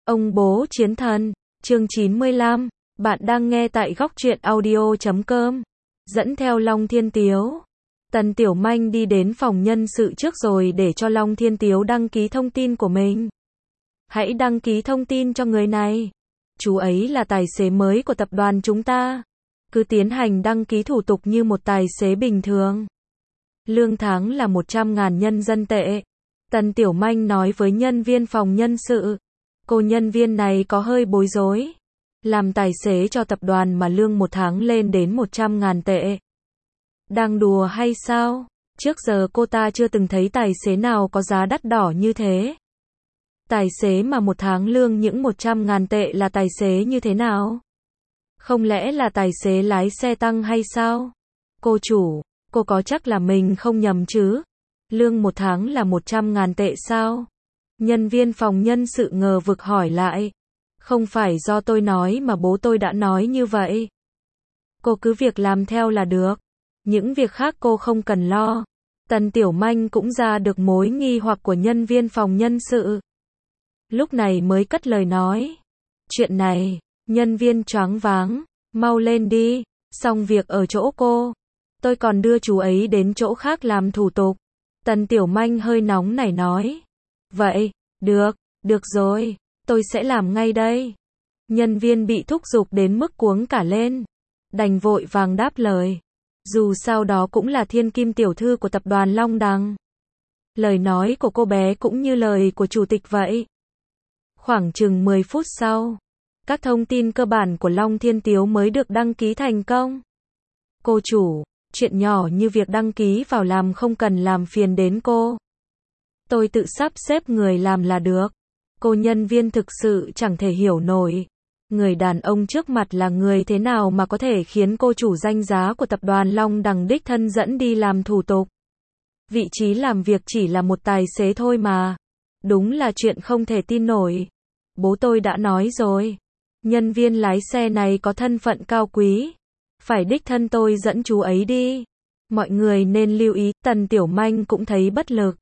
Ông bố chiến thần, chương 95, bạn đang nghe tại góc truyện audio.com. Dẫn theo Long Thiên Tiếu. Tần Tiểu Manh đi đến phòng nhân sự trước rồi để cho Long Thiên Tiếu đăng ký thông tin của mình. Hãy đăng ký thông tin cho người này. Chú ấy là tài xế mới của tập đoàn chúng ta. Cứ tiến hành đăng ký thủ tục như một tài xế bình thường. Lương tháng là 100.000 nhân dân tệ. Tần Tiểu Manh nói với nhân viên phòng nhân sự. Cô nhân viên này có hơi bối rối. Làm tài xế cho tập đoàn mà lương một tháng lên đến 100.000 tệ. Đang đùa hay sao? Trước giờ cô ta chưa từng thấy tài xế nào có giá đắt đỏ như thế. Tài xế mà một tháng lương những 100.000 tệ là tài xế như thế nào? Không lẽ là tài xế lái xe tăng hay sao? Cô chủ, cô có chắc là mình không nhầm chứ? Lương một tháng là 100.000 tệ sao? Nhân viên phòng nhân sự ngờ vực hỏi lại. Không phải do tôi nói mà bố tôi đã nói như vậy. Cô cứ việc làm theo là được. Những việc khác cô không cần lo. Tần Tiểu Manh cũng ra được mối nghi hoặc của nhân viên phòng nhân sự. Lúc này mới cất lời nói. Chuyện này, nhân viên choáng váng. Mau lên đi, xong việc ở chỗ cô. Tôi còn đưa chú ấy đến chỗ khác làm thủ tục. Tần Tiểu Manh hơi nóng nảy nói. Vậy, được rồi, tôi sẽ làm ngay đây. Nhân viên bị thúc giục đến mức cuống cả lên. Đành vội vàng đáp lời. Dù sao đó cũng là thiên kim tiểu thư của tập đoàn Long Đằng. Lời nói của cô bé cũng như lời của chủ tịch vậy. Khoảng chừng 10 phút sau, các thông tin cơ bản của Long Thiên Tiếu mới được đăng ký thành công. Cô chủ, chuyện nhỏ như việc đăng ký vào làm không cần làm phiền đến cô. Tôi tự sắp xếp người làm là được. Cô nhân viên thực sự chẳng thể hiểu nổi. Người đàn ông trước mặt là người thế nào mà có thể khiến cô chủ danh giá của tập đoàn Long Đằng đích thân dẫn đi làm thủ tục. Vị trí làm việc chỉ là một tài xế thôi mà. Đúng là chuyện không thể tin nổi. Bố tôi đã nói rồi. Nhân viên lái xe này có thân phận cao quý. Phải đích thân tôi dẫn chú ấy đi. Mọi người nên lưu ý. Tần Tiểu Manh cũng thấy bất lực.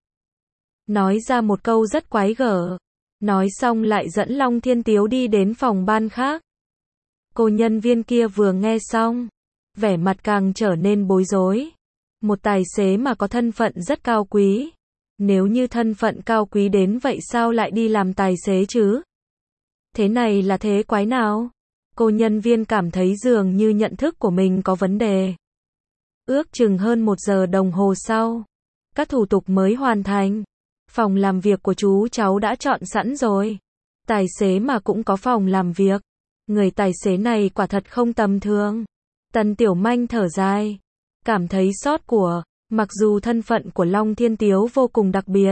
Nói ra một câu rất quái gở. Nói xong lại dẫn Long Thiên Tiếu đi đến phòng ban khác. Cô nhân viên kia vừa nghe xong, vẻ mặt càng trở nên bối rối. Một tài xế mà có thân phận rất cao quý. Nếu như thân phận cao quý đến vậy sao lại đi làm tài xế chứ? Thế này là thế quái nào? Cô nhân viên cảm thấy dường như nhận thức của mình có vấn đề. Ước chừng hơn 1 giờ đồng hồ sau, các thủ tục mới hoàn thành. Phòng làm việc của chú cháu đã chọn sẵn rồi. Tài xế mà cũng có phòng làm việc. Người tài xế này quả thật không tầm thường. Tần Tiểu Manh thở dài. Cảm thấy xót của. Mặc dù thân phận của Long Thiên Tiếu vô cùng đặc biệt.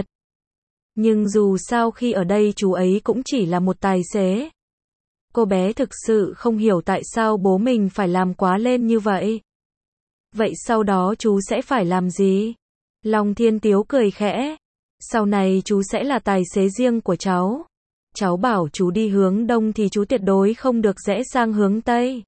Nhưng dù sao khi ở đây chú ấy cũng chỉ là một tài xế. Cô bé thực sự không hiểu tại sao bố mình phải làm quá lên như vậy. Vậy sau đó chú sẽ phải làm gì? Long Thiên Tiếu cười khẽ. Sau này chú sẽ là tài xế riêng của cháu. Cháu bảo chú đi hướng đông thì chú tuyệt đối không được rẽ sang hướng tây.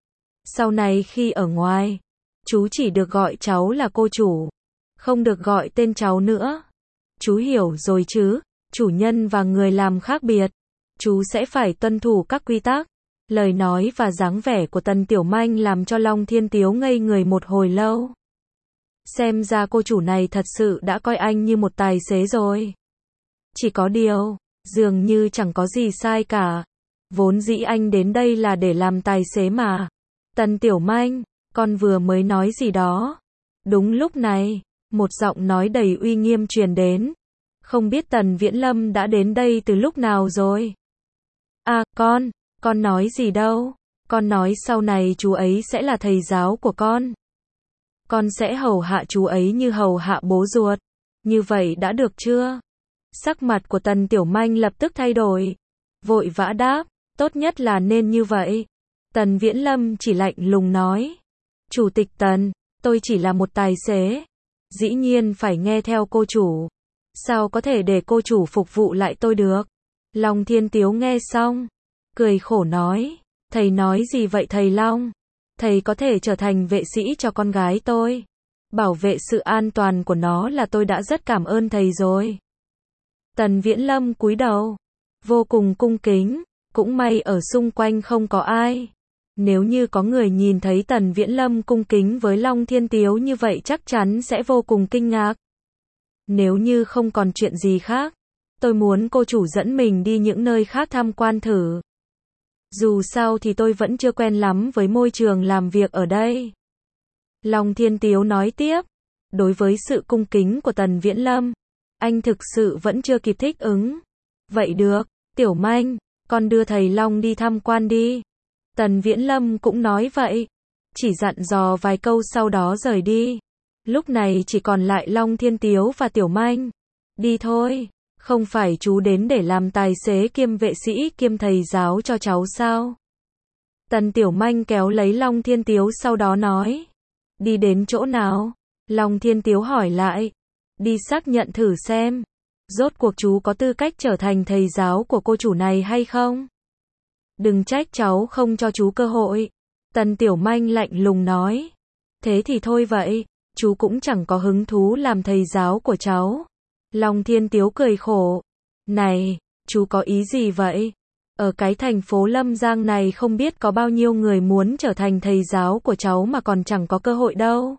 Sau này khi ở ngoài, chú chỉ được gọi cháu là cô chủ. Không được gọi tên cháu nữa. Chú hiểu rồi chứ, chủ nhân và người làm khác biệt. Chú sẽ phải tuân thủ các quy tắc. Lời nói và dáng vẻ của Tần Tiểu Manh làm cho Long Thiên Tiếu ngây người một hồi lâu. Xem ra cô chủ này thật sự đã coi anh như một tài xế rồi. Chỉ có điều, dường như chẳng có gì sai cả. Vốn dĩ anh đến đây là để làm tài xế mà. Tần Tiểu Manh, con vừa mới nói gì đó. Đúng lúc này, một giọng nói đầy uy nghiêm truyền đến. Không biết Tần Viễn Lâm đã đến đây từ lúc nào rồi? À, con nói gì đâu. Con nói sau này chú ấy sẽ là thầy giáo của con. Con sẽ hầu hạ chú ấy như hầu hạ bố ruột. Như vậy đã được chưa? Sắc mặt của Tần Tiểu Manh lập tức thay đổi. Vội vã đáp, tốt nhất là nên như vậy. Tần Viễn Lâm chỉ lạnh lùng nói. Chủ tịch Tần, tôi chỉ là một tài xế. Dĩ nhiên phải nghe theo cô chủ. Sao có thể để cô chủ phục vụ lại tôi được? Long Thiên Tiếu nghe xong, cười khổ nói. Thầy nói gì vậy thầy Long? Thầy có thể trở thành vệ sĩ cho con gái tôi. Bảo vệ sự an toàn của nó là tôi đã rất cảm ơn thầy rồi. Tần Viễn Lâm cúi đầu. vô cùng cung kính, cũng may ở xung quanh không có ai. Nếu như có người nhìn thấy Tần Viễn Lâm cung kính với Long Thiên Tiếu như vậy chắc chắn sẽ vô cùng kinh ngạc. Nếu như không còn chuyện gì khác, tôi muốn cô chủ dẫn mình đi những nơi khác tham quan thử. Dù sao thì tôi vẫn chưa quen lắm với môi trường làm việc ở đây. Long Thiên Tiếu nói tiếp, đối với sự cung kính của Tần Viễn Lâm, anh thực sự vẫn chưa kịp thích ứng. Vậy được, Tiểu Manh, con đưa thầy Long đi tham quan đi. Tần Viễn Lâm cũng nói vậy, chỉ dặn dò vài câu sau đó rời đi. Lúc này chỉ còn lại Long Thiên Tiếu và Tiểu Manh. Đi thôi, không phải chú đến để làm tài xế kiêm vệ sĩ kiêm thầy giáo cho cháu sao? Tần Tiểu Manh kéo lấy Long Thiên Tiếu sau đó nói. Đi đến chỗ nào? Long Thiên Tiếu hỏi lại. Đi xác nhận thử xem, rốt cuộc chú có tư cách trở thành thầy giáo của cô chủ này hay không? Đừng trách cháu không cho chú cơ hội. Tần Tiểu Manh lạnh lùng nói. Thế thì thôi vậy, chú cũng chẳng có hứng thú làm thầy giáo của cháu. Long Thiên Tiếu cười khổ. Này, chú có ý gì vậy? Ở cái thành phố Lâm Giang này không biết có bao nhiêu người muốn trở thành thầy giáo của cháu mà còn chẳng có cơ hội đâu.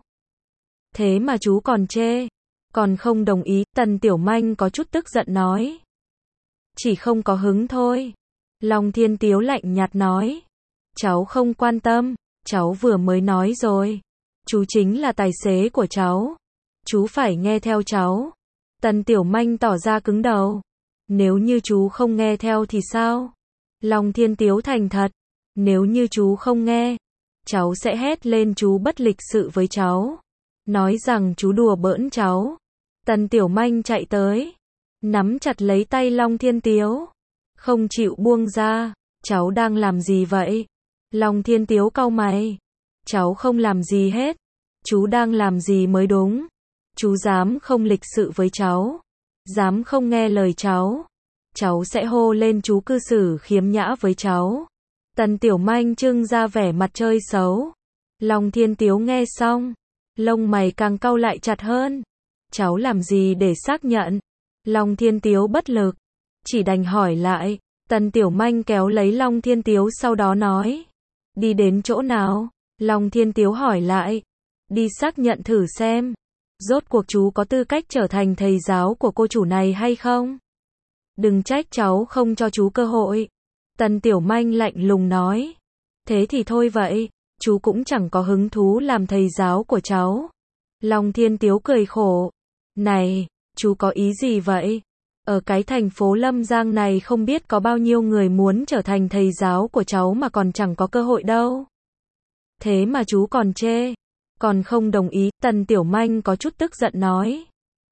Thế mà chú còn chê, còn không đồng ý. Tần Tiểu Manh có chút tức giận nói. Chỉ không có hứng thôi. Long Thiên Tiếu lạnh nhạt nói. Cháu không quan tâm, cháu vừa mới nói rồi. Chú chính là tài xế của cháu. Chú phải nghe theo cháu. Tần Tiểu Manh tỏ ra cứng đầu. Nếu như chú không nghe theo thì sao? Long Thiên Tiếu thành thật. Nếu như chú không nghe, cháu sẽ hét lên chú bất lịch sự với cháu. Nói rằng chú đùa bỡn cháu. Tần Tiểu Manh chạy tới, nắm chặt lấy tay Long Thiên Tiếu, không chịu buông ra. Cháu đang làm gì vậy? Long Thiên Tiếu cau mày. Cháu không làm gì hết. Chú đang làm gì mới đúng. Chú dám không lịch sự với cháu, dám không nghe lời cháu, cháu sẽ hô lên chú cư xử khiếm nhã với cháu. Tần Tiểu Manh trưng ra vẻ mặt chơi xấu. Long Thiên Tiếu nghe xong, lông mày càng cau lại chặt hơn. Cháu làm gì để xác nhận? Long Thiên Tiếu bất lực, chỉ đành hỏi lại. Tần Tiểu Manh kéo lấy Long Thiên Tiếu sau đó nói. Đi đến chỗ nào? Long Thiên Tiếu hỏi lại. Đi xác nhận thử xem, rốt cuộc chú có tư cách trở thành thầy giáo của cô chủ này hay không? Đừng trách cháu không cho chú cơ hội. Tần Tiểu Manh lạnh lùng nói. Thế thì thôi vậy, chú cũng chẳng có hứng thú làm thầy giáo của cháu. Long Thiên Tiếu cười khổ. Này, chú có ý gì vậy? Ở cái thành phố Lâm Giang này không biết có bao nhiêu người muốn trở thành thầy giáo của cháu mà còn chẳng có cơ hội đâu. Thế mà chú còn chê, còn không đồng ý. Tần Tiểu Manh có chút tức giận nói.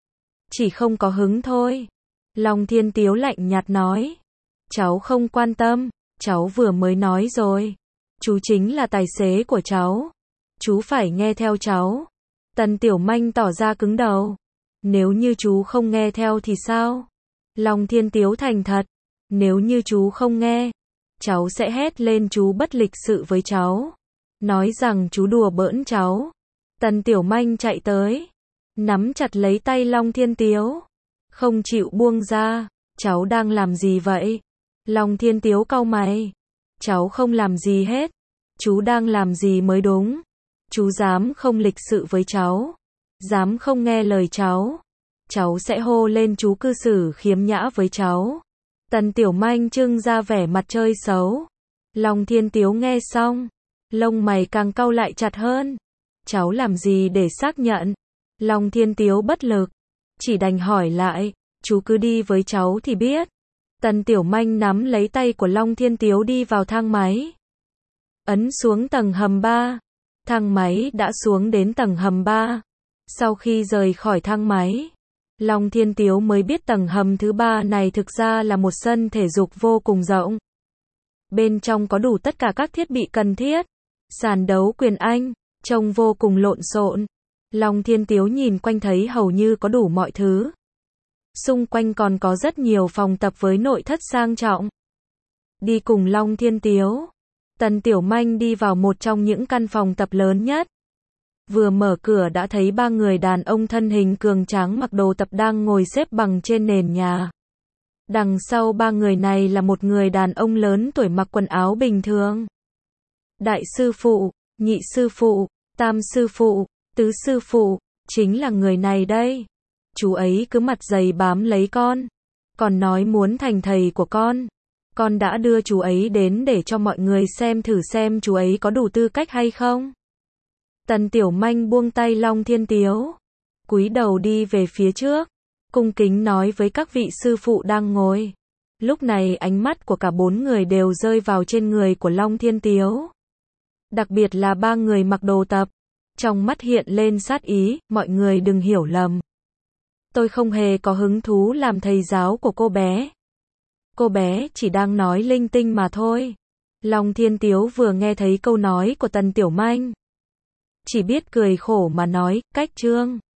Chỉ không có hứng thôi. Long Thiên Tiếu lạnh nhạt nói. Cháu không quan tâm, cháu vừa mới nói rồi. Chú chính là tài xế của cháu. Chú phải nghe theo cháu. Tần Tiểu Manh tỏ ra cứng đầu. Nếu như chú không nghe theo thì sao? Long Thiên Tiếu thành thật. Nếu như chú không nghe, cháu sẽ hét lên chú bất lịch sự với cháu. Nói rằng chú đùa bỡn cháu. Tần Tiểu Manh chạy tới, nắm chặt lấy tay Long Thiên Tiếu, không chịu buông ra. Cháu đang làm gì vậy? Long Thiên Tiếu cau mày. Cháu không làm gì hết. Chú đang làm gì mới đúng. Chú dám không lịch sự với cháu, dám không nghe lời cháu, cháu sẽ hô lên chú cư xử khiếm nhã với cháu. Tần Tiểu Manh trưng ra vẻ mặt chơi xấu. Long Thiên Tiếu nghe xong, lông mày càng cau lại chặt hơn. Cháu làm gì để xác nhận? Long Thiên Tiếu bất lực, chỉ đành hỏi lại. Chú cứ đi với cháu thì biết. Tần Tiểu Manh nắm lấy tay của Long Thiên Tiếu đi vào thang máy, ấn xuống tầng hầm 3. Thang máy đã xuống đến tầng hầm 3. Sau khi rời khỏi thang máy, Long Thiên Tiếu mới biết tầng hầm thứ 3 này thực ra là một sân thể dục vô cùng rộng. Bên trong có đủ tất cả các thiết bị cần thiết. Sàn đấu quyền Anh, trông vô cùng lộn xộn. Long Thiên Tiếu nhìn quanh thấy hầu như có đủ mọi thứ. Xung quanh còn có rất nhiều phòng tập với nội thất sang trọng. Đi cùng Long Thiên Tiếu, Tần Tiểu Manh đi vào một trong những căn phòng tập lớn nhất. Vừa mở cửa đã thấy 3 người đàn ông thân hình cường tráng mặc đồ tập đang ngồi xếp bằng trên nền nhà. Đằng sau ba người này là một người đàn ông lớn tuổi mặc quần áo bình thường. Đại sư phụ, nhị sư phụ, tam sư phụ, tứ sư phụ, chính là người này đây. Chú ấy cứ mặt dày bám lấy con, còn nói muốn thành thầy của con. Con đã đưa chú ấy đến để cho mọi người xem thử xem chú ấy có đủ tư cách hay không. Tần Tiểu Manh buông tay Long Thiên Tiếu, cúi đầu đi về phía trước, cung kính nói với các vị sư phụ đang ngồi. Lúc này ánh mắt của cả bốn người đều rơi vào trên người của Long Thiên Tiếu. Đặc biệt là ba người mặc đồ tập, trong mắt hiện lên sát ý, mọi người đừng hiểu lầm. Tôi không hề có hứng thú làm thầy giáo của cô bé. Cô bé chỉ đang nói linh tinh mà thôi. Long Thiên Tiếu vừa nghe thấy câu nói của Tần Tiểu Manh, chỉ biết cười khổ mà nói, cách Trương.